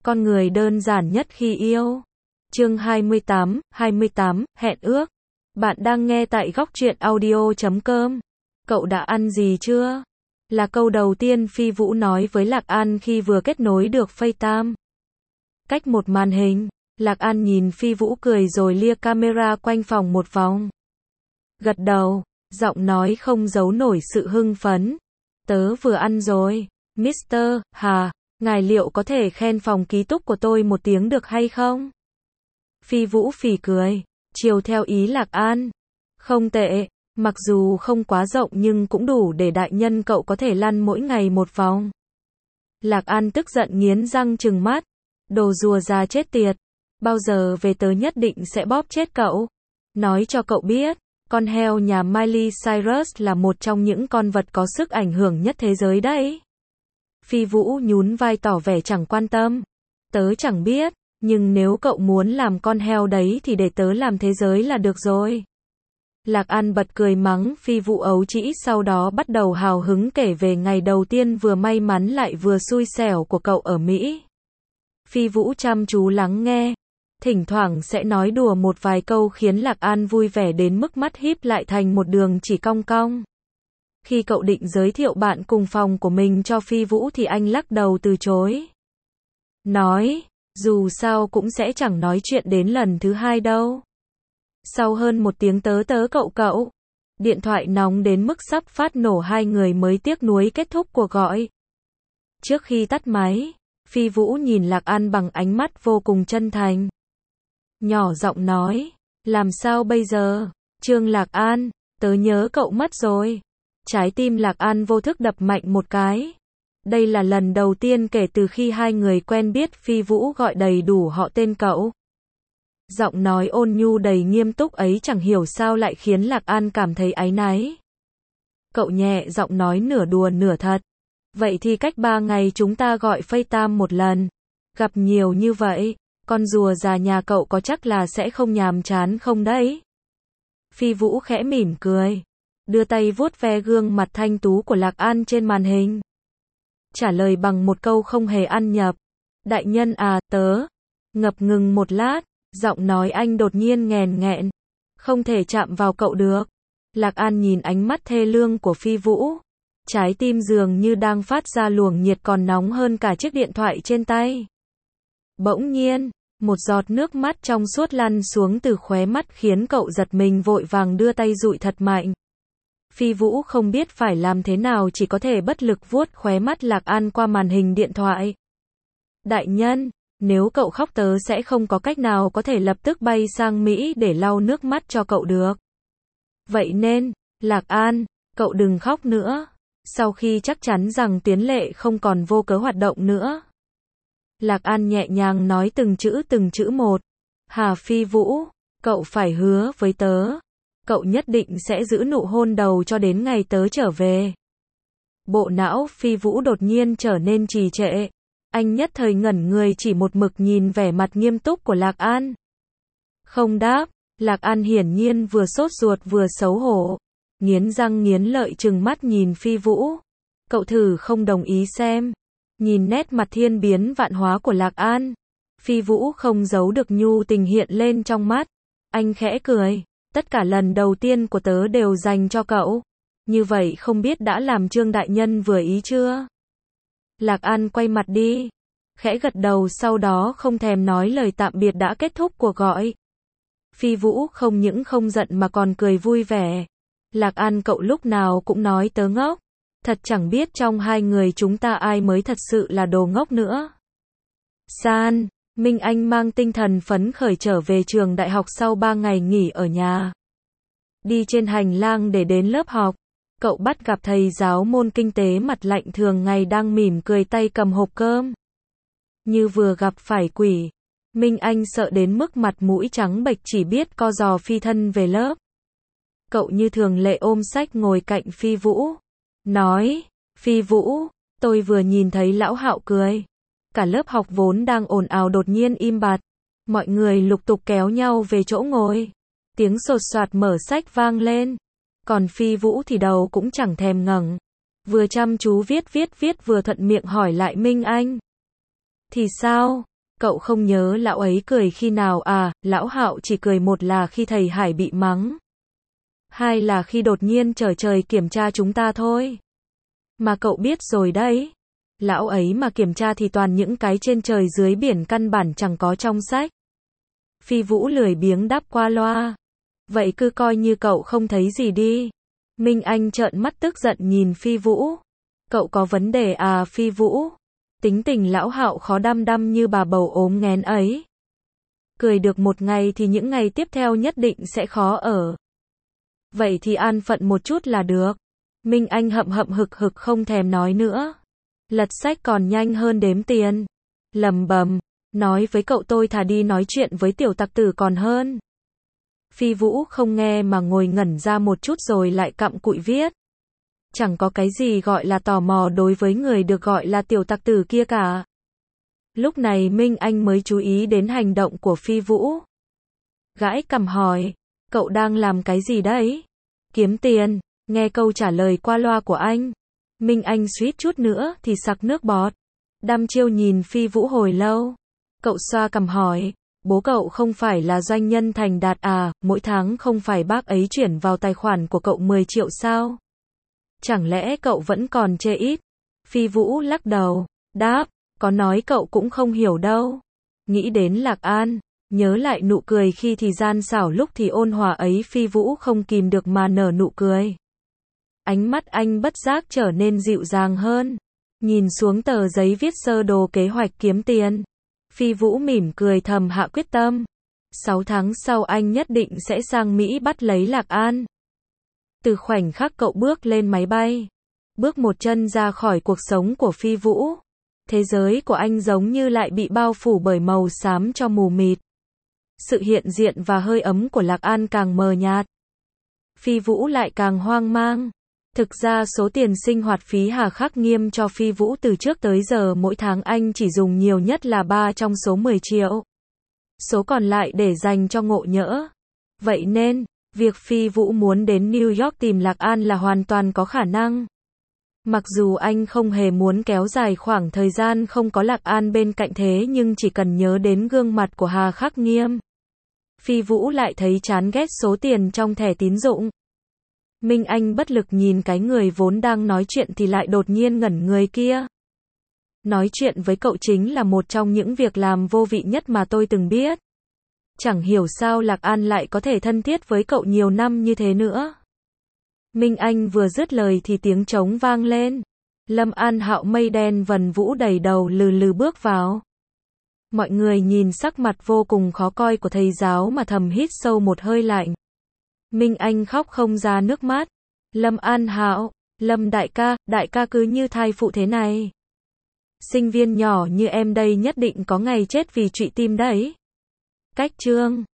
Con người đơn giản nhất khi yêu. Chương 28, hẹn ước. Bạn đang nghe tại góc truyện audio.com. Cậu đã ăn gì chưa? Là câu đầu tiên Phi Vũ nói với Lạc An khi vừa kết nối được FaceTime. Cách một màn hình, Lạc An nhìn Phi Vũ cười rồi lia camera quanh phòng một vòng. Gật đầu, giọng nói không giấu nổi sự hưng phấn. Tớ vừa ăn rồi, Mr. Hà, ngài liệu có thể khen phòng ký túc của tôi một tiếng được hay không? Phi Vũ phì cười, chiều theo ý Lạc An. Không tệ, mặc dù không quá rộng nhưng cũng đủ để đại nhân cậu có thể lăn mỗi ngày một vòng. Lạc An tức giận nghiến răng trừng mắt. Đồ rùa già chết tiệt. Bao giờ về tớ nhất định sẽ bóp chết cậu. Nói cho cậu biết, con heo nhà Miley Cyrus là một trong những con vật có sức ảnh hưởng nhất thế giới đấy. Phi Vũ nhún vai tỏ vẻ chẳng quan tâm. Tớ chẳng biết, nhưng nếu cậu muốn làm con heo đấy thì để tớ làm thế giới là được rồi. Lạc An bật cười mắng Phi Vũ ấu trĩ, sau đó bắt đầu hào hứng kể về ngày đầu tiên vừa may mắn lại vừa xui xẻo của cậu ở Mỹ. Phi Vũ chăm chú lắng nghe, thỉnh thoảng sẽ nói đùa một vài câu khiến Lạc An vui vẻ đến mức mắt híp lại thành một đường chỉ cong cong. Khi cậu định giới thiệu bạn cùng phòng của mình cho Phi Vũ thì anh lắc đầu từ chối. Nói, dù sao cũng sẽ chẳng nói chuyện đến lần thứ hai đâu. Sau hơn một tiếng tớ cậu, điện thoại nóng đến mức sắp phát nổ, hai người mới tiếc nuối kết thúc cuộc gọi. Trước khi tắt máy, Phi Vũ nhìn Lạc An bằng ánh mắt vô cùng chân thành. Nhỏ giọng nói, làm sao bây giờ, Trương Lạc An, tớ nhớ cậu mất rồi. Trái tim Lạc An vô thức đập mạnh một cái. Đây là lần đầu tiên kể từ khi hai người quen biết Phi Vũ gọi đầy đủ họ tên cậu. Giọng nói ôn nhu đầy nghiêm túc ấy chẳng hiểu sao lại khiến Lạc An cảm thấy áy náy. Cậu nhẹ giọng nói nửa đùa nửa thật. Vậy thì cách 3 ngày chúng ta gọi FaceTime một lần. Gặp nhiều như vậy, con rùa già nhà cậu có chắc là sẽ không nhàm chán không đấy? Phi Vũ khẽ mỉm cười, đưa tay vuốt ve gương mặt thanh tú của Lạc An trên màn hình. Trả lời bằng một câu không hề ăn nhập. Đại nhân à, tớ. Ngập ngừng một lát, giọng nói anh đột nhiên nghèn nghẹn. Không thể chạm vào cậu được. Lạc An nhìn ánh mắt thê lương của Phi Vũ. Trái tim dường như đang phát ra luồng nhiệt còn nóng hơn cả chiếc điện thoại trên tay. Bỗng nhiên, một giọt nước mắt trong suốt lăn xuống từ khóe mắt khiến cậu giật mình, vội vàng đưa tay dụi thật mạnh. Phi Vũ không biết phải làm thế nào, chỉ có thể bất lực vuốt khóe mắt Lạc An qua màn hình điện thoại. Đại nhân, nếu cậu khóc tớ sẽ không có cách nào có thể lập tức bay sang Mỹ để lau nước mắt cho cậu được. Vậy nên, Lạc An, cậu đừng khóc nữa. Sau khi chắc chắn rằng Tiến Lệ không còn vô cớ hoạt động nữa, Lạc An nhẹ nhàng nói từng chữ một. Hà Phi Vũ, cậu phải hứa với tớ. Cậu nhất định sẽ giữ nụ hôn đầu cho đến ngày tớ trở về. Bộ não Phi Vũ đột nhiên trở nên trì trệ. Anh nhất thời ngẩn người, chỉ một mực nhìn vẻ mặt nghiêm túc của Lạc An. Không đáp. Lạc An hiển nhiên vừa sốt ruột vừa xấu hổ. Nghiến răng nghiến lợi trừng mắt nhìn Phi Vũ. Cậu thử không đồng ý xem. Nhìn nét mặt thiên biến vạn hóa của Lạc An, Phi Vũ không giấu được nhu tình hiện lên trong mắt. Anh khẽ cười. Tất cả lần đầu tiên của tớ đều dành cho cậu. Như vậy không biết đã làm Trương đại nhân vừa ý chưa? Lạc An quay mặt đi, khẽ gật đầu, sau đó không thèm nói lời tạm biệt đã kết thúc cuộc gọi. Phi Vũ không những không giận mà còn cười vui vẻ. Lạc An, cậu lúc nào cũng nói tớ ngốc. Thật chẳng biết trong hai người chúng ta ai mới thật sự là đồ ngốc nữa. San, Minh Anh mang tinh thần phấn khởi trở về trường đại học sau 3 ngày nghỉ ở nhà. Đi trên hành lang để đến lớp học, cậu bắt gặp thầy giáo môn kinh tế mặt lạnh thường ngày đang mỉm cười, tay cầm hộp cơm. Như vừa gặp phải quỷ, Minh Anh sợ đến mức mặt mũi trắng bệch, chỉ biết co giò phi thân về lớp. Cậu như thường lệ ôm sách ngồi cạnh Phi Vũ. Nói, Phi Vũ, tôi vừa nhìn thấy lão Hạo cười. Cả lớp học vốn đang ồn ào đột nhiên im bặt. Mọi người lục tục kéo nhau về chỗ ngồi. Tiếng sột soạt mở sách vang lên. Còn Phi Vũ thì đầu cũng chẳng thèm ngẩng. Vừa chăm chú viết vừa thuận miệng hỏi lại Minh Anh. Thì sao? Cậu không nhớ lão ấy cười khi nào à? Lão Hạo chỉ cười, một là khi thầy Hải bị mắng, hai là khi đột nhiên trở trời kiểm tra chúng ta thôi. Mà cậu biết rồi đấy, lão ấy mà kiểm tra thì toàn những cái trên trời dưới biển căn bản chẳng có trong sách. Phi Vũ lười biếng đáp qua loa. Vậy cứ coi như cậu không thấy gì đi. Minh Anh trợn mắt tức giận nhìn Phi Vũ. Cậu có vấn đề à Phi Vũ? Tính tình lão Hạo khó đăm đăm như bà bầu ốm nghén ấy. Cười được một ngày thì những ngày tiếp theo nhất định sẽ khó ở. Vậy thì an phận một chút là được. Minh Anh hậm hậm hực hực không thèm nói nữa. Lật sách còn nhanh hơn đếm tiền. Lầm bầm, nói với cậu tôi thà đi nói chuyện với tiểu tặc tử còn hơn. Phi Vũ không nghe mà ngồi ngẩn ra một chút rồi lại cặm cụi viết. Chẳng có cái gì gọi là tò mò đối với người được gọi là tiểu tặc tử kia cả. Lúc này Minh Anh mới chú ý đến hành động của Phi Vũ. Gãi cằm hỏi, cậu đang làm cái gì đấy? Kiếm tiền. Nghe câu trả lời qua loa của anh, Minh Anh suýt chút nữa thì sặc nước bọt. Đăm chiêu nhìn Phi Vũ hồi lâu. Cậu xoa cằm hỏi, bố cậu không phải là doanh nhân thành đạt à, mỗi tháng không phải bác ấy chuyển vào tài khoản của cậu 10 triệu sao? Chẳng lẽ cậu vẫn còn chê ít? Phi Vũ lắc đầu, đáp, có nói cậu cũng không hiểu đâu. Nghĩ đến Lạc An, nhớ lại nụ cười khi thì gian xảo lúc thì ôn hòa ấy, Phi Vũ không kìm được mà nở nụ cười. Ánh mắt anh bất giác trở nên dịu dàng hơn. Nhìn xuống tờ giấy viết sơ đồ kế hoạch kiếm tiền, Phi Vũ mỉm cười thầm hạ quyết tâm. 6 tháng sau anh nhất định sẽ sang Mỹ bắt lấy Lạc An. Từ khoảnh khắc cậu bước lên máy bay, bước một chân ra khỏi cuộc sống của Phi Vũ, thế giới của anh giống như lại bị bao phủ bởi màu xám cho mù mịt. Sự hiện diện và hơi ấm của Lạc An càng mờ nhạt. Phi Vũ lại càng hoang mang. Thực ra số tiền sinh hoạt phí hà khắc nghiêm cho Phi Vũ từ trước tới giờ mỗi tháng anh chỉ dùng nhiều nhất là 3 trong số 10 triệu. Số còn lại để dành cho ngộ nhỡ. Vậy nên, việc Phi Vũ muốn đến New York tìm Lạc An là hoàn toàn có khả năng. Mặc dù anh không hề muốn kéo dài khoảng thời gian không có Lạc An bên cạnh, thế nhưng chỉ cần nhớ đến gương mặt của Hà Khắc Nghiêm, Phi Vũ lại thấy chán ghét số tiền trong thẻ tín dụng. Minh Anh bất lực nhìn cái người vốn đang nói chuyện thì lại đột nhiên ngẩn người kia. Nói chuyện với cậu chính là một trong những việc làm vô vị nhất mà tôi từng biết. Chẳng hiểu sao Lạc An lại có thể thân thiết với cậu nhiều năm như thế nữa. Minh Anh vừa dứt lời thì tiếng trống vang lên. Lâm An Hạo mây đen vần vũ đầy đầu lừ lừ bước vào. Mọi người nhìn sắc mặt vô cùng khó coi của thầy giáo mà thầm hít sâu một hơi lạnh. Minh Anh khóc không ra nước mắt. Lâm An Hạo, Lâm đại ca cứ như thai phụ thế này. Sinh viên nhỏ như em đây nhất định có ngày chết vì trụy tim đấy. Cách chương